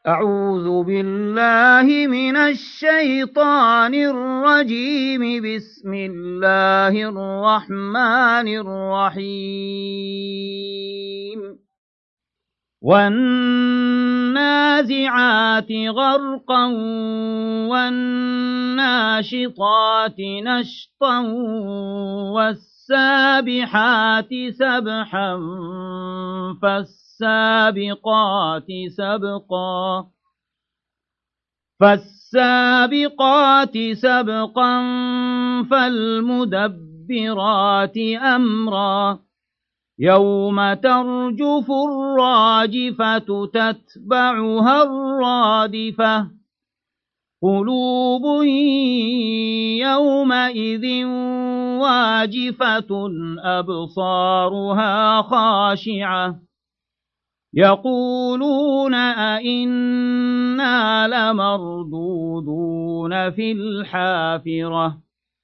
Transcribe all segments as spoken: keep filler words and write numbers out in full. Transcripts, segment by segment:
أعوذ بالله من الشيطان الرجيم. بسم الله الرحمن الرحيم. والنازعات غرقا والناشطات نشطا والسابحات سبحا فالسابقات سبقا فالسابقات سبقا فالمدبرات أمرا يوم ترجف الراجفة تتبعها الرادفة قلوب يومئذ واجفة أبصارها خاشعة يقولون أئنا لمردودون في الحافرة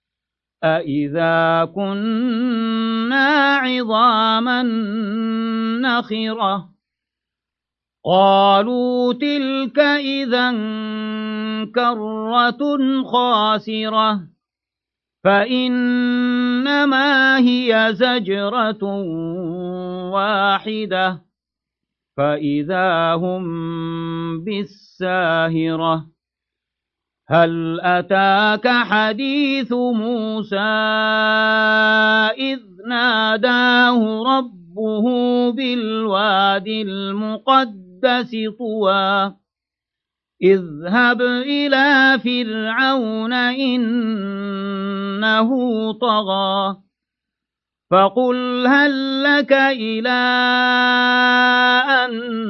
أئذا كنا عظاما نخرة قالوا تلك إذا كرة خاسرة فإنما هي زجرة واحدة فإذا هم بالساهرة هل أتاك حديث موسى إذ ناداه ربه بالواد المقدس طوى اذهب إلى فرعون إنه طغى فقل هل لك إلى أن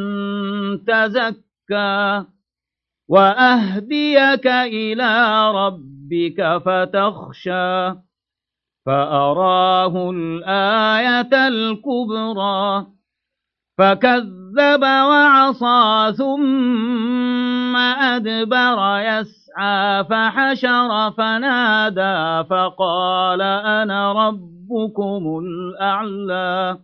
تزكى وأهديك إلى ربك فتخشى فأراه الآية الكبرى فكذب وعصى ثم أدبر يسعى فحشر فنادى فقال أنا ربكم الأعلى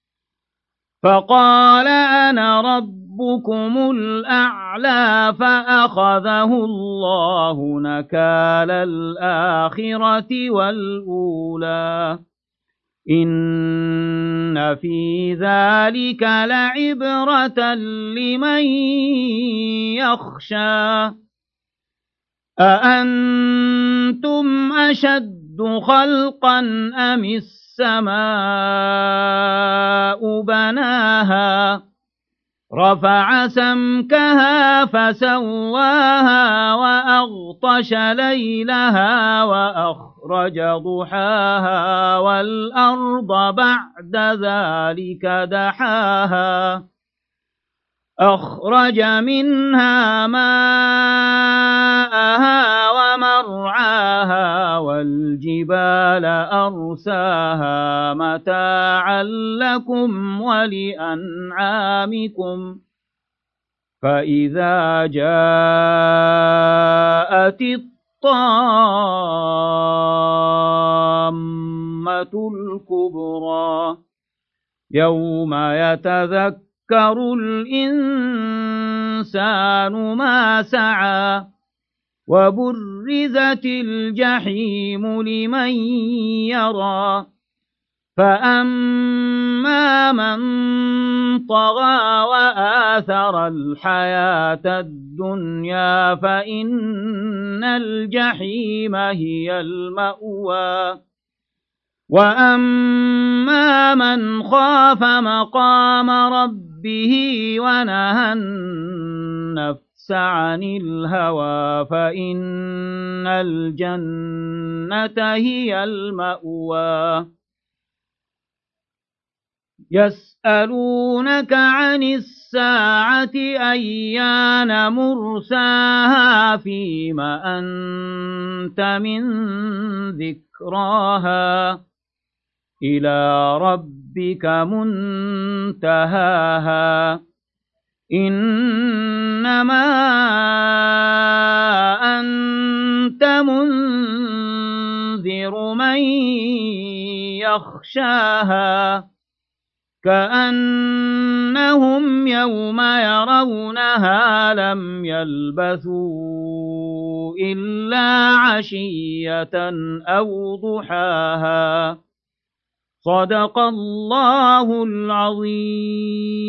فقال أنا ربكم الأعلى فأخذه الله نكال الآخرة والأولى إن في ذلك لعبرة لمن يخشى أأنتم أشد خلقا أم السماء بناها رفع سمكها فسواها وأغطش ليلها وأخرج ضحاها والأرض بعد ذلك دحاها أخرج منها ماءها ومرعاها والجبال أرساها متاعا لكم ولأنعامكم فإذا جاءت الطامة الكبرى يوم يتذكر يذكر الإنسان ما سعى وبرزت الجحيم لمن يرى فأما من طغى وآثر الحياة الدنيا فإن الجحيم هي المأوى وأما من خاف مقام ربه ونهى النفس عن الهوى فإن الجنة هي المأوى يسألونك عن الساعة أيان مرساها فيم أنت من ذكراها إلى ربك منتهاها إنما أنت منذر من يخشاها كأنهم يوم يرونها لم يلبثوا إلا عشية أو ضحاها صدق الله العظيم.